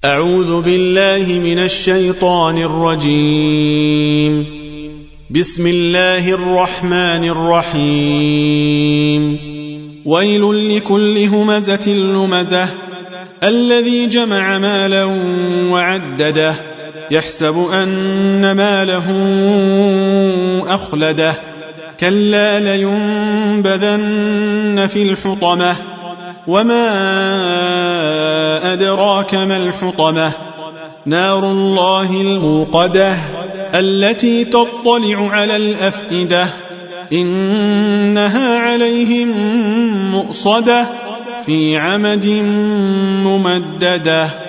أعوذ بالله من الشيطان الرجيم. بسم الله الرحمن الرحيم. ويل لكل همزة لمزة الذي جمع مالا وعدده يحسب أن ماله أخلده كلا لينبذن في الحطمة وما أدراك ما الحطمة نار الله الموقدة التي تطلع على الأفئدة إنها عليهم مؤصدة في عمد ممددة.